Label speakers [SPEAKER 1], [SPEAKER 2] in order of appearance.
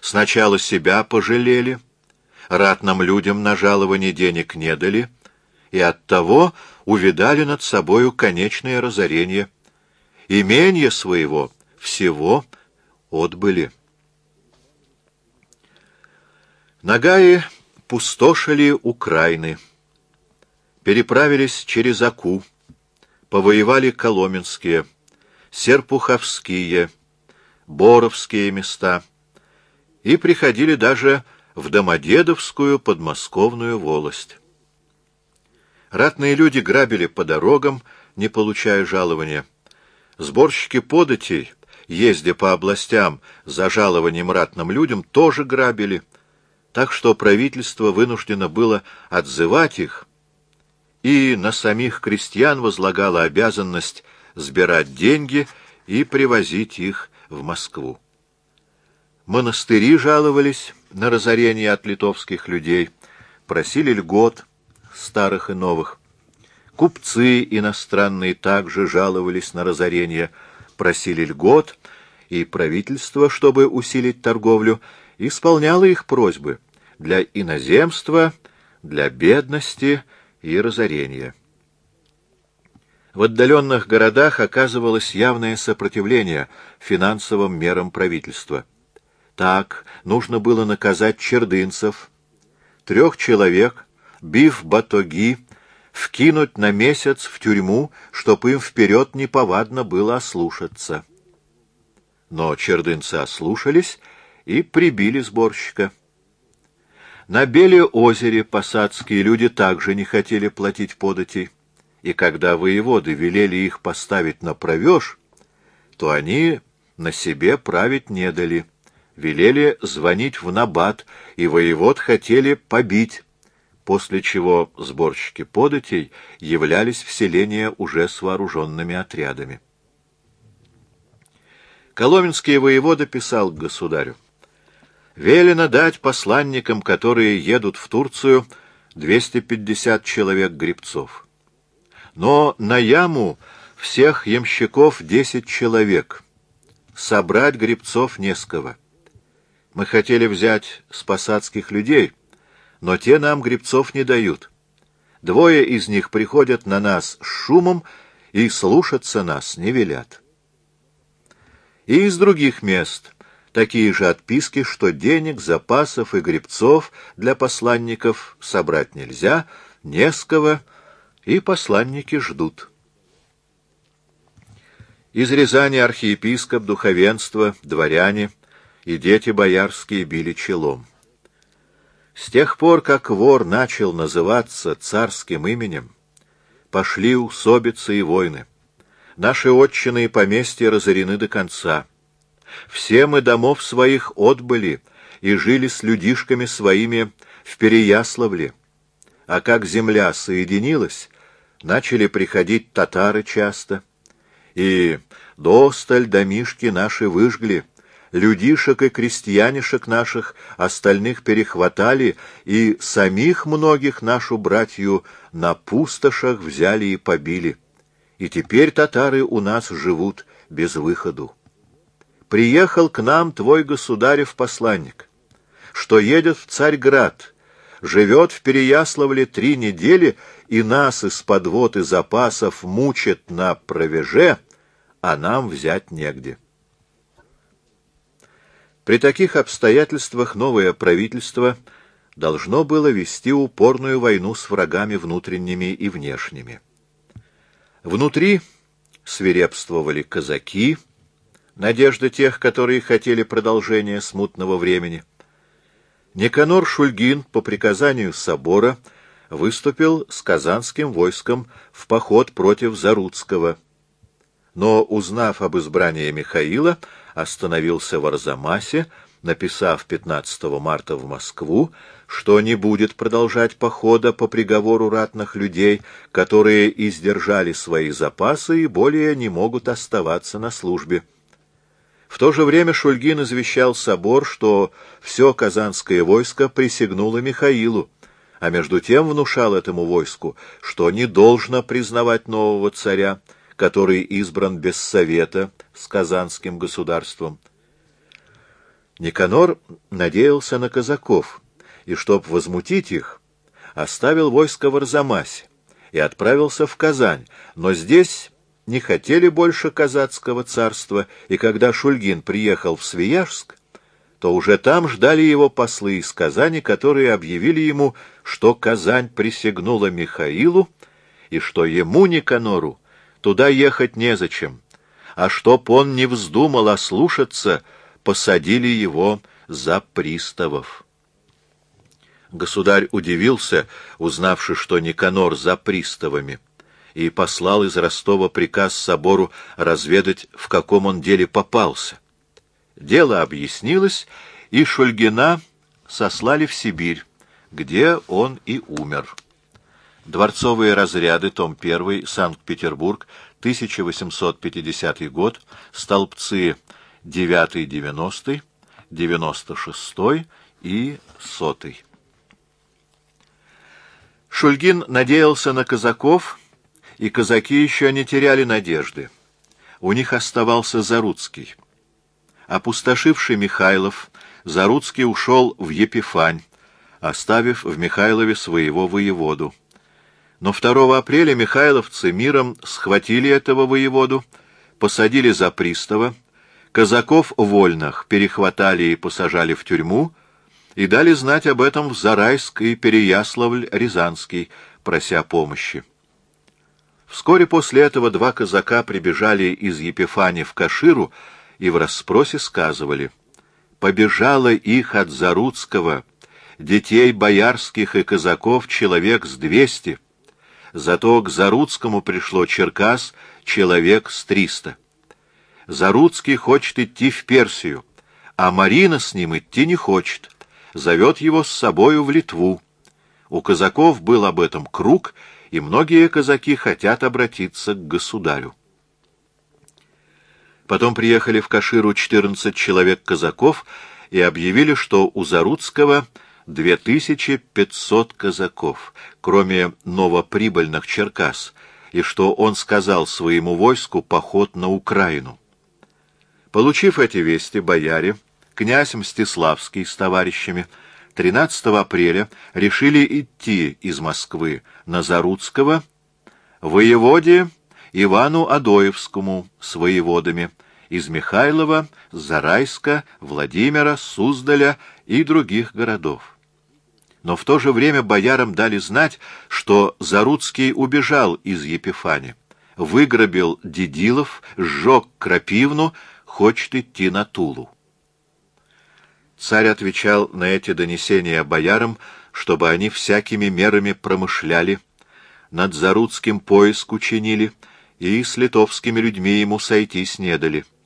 [SPEAKER 1] Сначала себя пожалели, ратным людям на жалование денег не дали, и оттого увидали над собою конечное разорение. Именье своего всего отбыли. Нагаи пустошили Украины, переправились через Аку, повоевали Коломенские, Серпуховские, Боровские места и приходили даже в Домодедовскую подмосковную волость. Ратные люди грабили по дорогам, не получая жалования. Сборщики податей, ездя по областям за жалованием ратным людям, тоже грабили, так что правительство вынуждено было отзывать их, и на самих крестьян возлагало обязанность сбирать деньги и привозить их в Москву. Монастыри жаловались на разорение от литовских людей, просили льгот, старых и новых. Купцы иностранные также жаловались на разорение, просили льгот, и правительство, чтобы усилить торговлю, исполняло их просьбы для иноземства, для бедности и разорения. В отдаленных городах оказывалось явное сопротивление финансовым мерам правительства. Так нужно было наказать чердынцев, 3 человек, бив батоги, вкинуть на месяц в тюрьму, чтоб им вперед неповадно было ослушаться. Но чердынцы ослушались и прибили сборщика. На Беле-озере посадские люди также не хотели платить податей, и когда воеводы велели их поставить на провеж, то они на себе править не дали, велели звонить в набат, и воевод хотели побить, после чего сборщики податей являлись в селение уже с вооруженными отрядами. Коломенский воевода писал к государю: «Велено дать посланникам, которые едут в Турцию, 250 человек-гребцов. Но на яму всех ямщиков 10 человек. Собрать гребцов не с кого. Мы хотели взять с посадских людей, но те нам гребцов не дают. 2 из них приходят на нас с шумом и слушаться нас не велят». И из других мест такие же отписки, что денег, запасов и гребцов для посланников собрать нельзя, не с кого, и посланники ждут. Из Рязани архиепископ, духовенство, дворяне и дети боярские били челом. С тех пор, как вор начал называться царским именем, пошли усобицы и войны. Наши отчины и поместья разорены до конца. Все мы домов своих отбыли и жили с людишками своими в Переяславле. А как земля соединилась, начали приходить татары часто, и досталь домишки наши выжгли, людишек и крестьянишек наших остальных перехватали, и самих многих нашу братью на пустошах взяли и побили. И теперь татары у нас живут без выходу. Приехал к нам твой государев посланник, что едет в Царьград, живет в Переяславле 3 недели и нас из подвод и запасов мучит на провеже, а нам взять негде. При таких обстоятельствах новое правительство должно было вести упорную войну с врагами внутренними и внешними. Внутри свирепствовали казаки, надежда тех, которые хотели продолжения смутного времени. Никанор Шульгин по приказанию собора выступил с казанским войском в поход против Заруцкого, но, узнав об избрании Михаила, остановился в Арзамасе, написав 15 марта в Москву, что не будет продолжать похода по приговору ратных людей, которые издержали свои запасы и более не могут оставаться на службе. В то же время Шульгин извещал собор, что все казанское войско присягнуло Михаилу, а между тем внушал этому войску, что не должно признавать нового царя, который избран без совета с казанским государством. Никанор надеялся на казаков, и, чтоб возмутить их, оставил войско в Арзамасе и отправился в Казань, но здесь не хотели больше казацкого царства, и когда Шульгин приехал в Свияжск, то уже там ждали его послы из Казани, которые объявили ему, что Казань присягнула Михаилу, и что ему, Никанору, туда ехать незачем, а чтоб он не вздумал ослушаться, посадили его за приставов. Государь удивился, узнавши, что Никанор за приставами, и послал из Ростова приказ собору разведать, в каком он деле попался. Дело объяснилось, и Шульгина сослали в Сибирь, где он и умер. Дворцовые разряды, том 1, Санкт-Петербург, 1850 год, столбцы 9-90, 96 и 100. Шульгин надеялся на казаков, и казаки еще не теряли надежды. У них оставался Заруцкий. Опустошивший Михайлов, Заруцкий ушел в Епифань, оставив в Михайлове своего воеводу. Но 2 апреля михайловцы миром схватили этого воеводу, посадили за пристава, казаков вольных перехватали и посажали в тюрьму, и дали знать об этом в Зарайск и Переяславль-Рязанский, прося помощи. Вскоре после этого 2 казака прибежали из Епифани в Каширу и в расспросе сказывали: «Побежало их от Заруцкого, детей боярских и казаков, человек с 200, зато к Заруцкому пришло Черкас человек с 300. Заруцкий хочет идти в Персию, а Марина с ним идти не хочет, зовет его с собою в Литву. У казаков был об этом круг, и многие казаки хотят обратиться к государю». Потом приехали в Каширу 14 человек казаков и объявили, что у Заруцкого 2500 казаков, кроме новоприбыльных Черкас, и что он сказал своему войску поход на Украину. Получив эти вести, бояре, князь Мстиславский с товарищами, 13 апреля решили идти из Москвы на Заруцкого, воеводе Ивану Адоевскому с воеводами, из Михайлова, Зарайска, Владимира, Суздаля и других городов. Но в то же время боярам дали знать, что Заруцкий убежал из Епифани, выграбил Дедилов, сжег Крапивну, хочет идти на Тулу. Царь отвечал на эти донесения боярам, чтобы они всякими мерами промышляли, над Заруцким поиск учинили и с литовскими людьми ему сойтись не дали.